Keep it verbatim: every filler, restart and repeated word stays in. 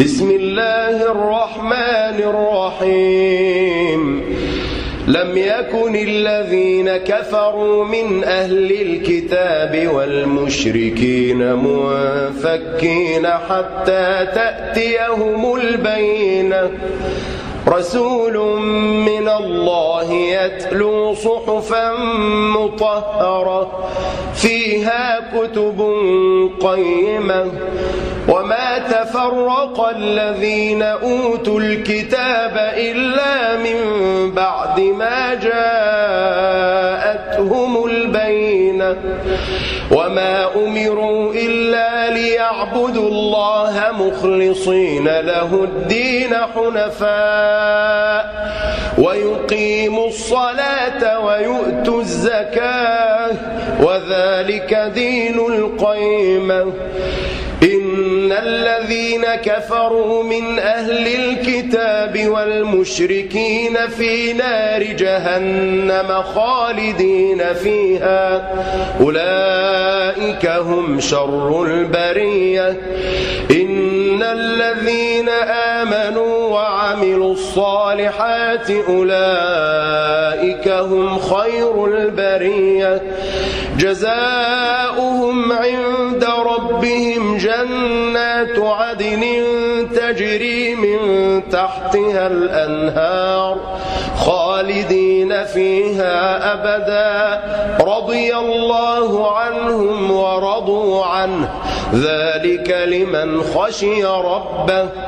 بسم الله الرحمن الرحيم لم يكن الذين كفروا من أهل الكتاب والمشركين منفكين حتى تأتيهم البينة رسول من الله يتلو صحفا مطهرة فيها كتب قيمة وما تفرق الذين أوتوا الكتاب إلا من بعد ما جاءتهم البينة وما أمروا إلا ليعبدوا الله مخلصين له الدين حنفاء ويقيموا الصلاة ويؤتوا الزكاة وذلك دين القيمة إن الذين كفروا من أهل الكتاب والمشركين في نار جهنم خالدين فيها أولئك هم شر البرية إن الذين آمنوا وعملوا الصالحات أولئك هم خير البرية جزاؤهم عند ربهم جنات عدن تجري من تحتها الأنهار خالدين فيها أبدا رضي الله عنهم ورضوا عنه ذلك لمن خشي ربه